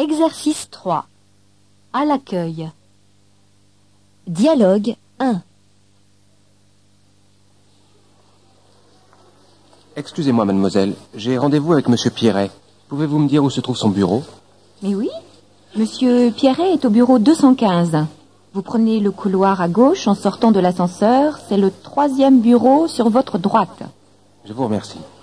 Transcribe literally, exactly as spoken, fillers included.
Exercice trois. À l'accueil. Dialogue un. Excusez-moi, mademoiselle, j'ai rendez-vous avec monsieur Pierret. Pouvez-vous me dire où se trouve son bureau? Mais oui, monsieur Pierret est au bureau deux cent quinze. Vous prenez le couloir à gauche en sortant de l'ascenseur. C'est le troisième bureau sur votre droite. Je vous remercie.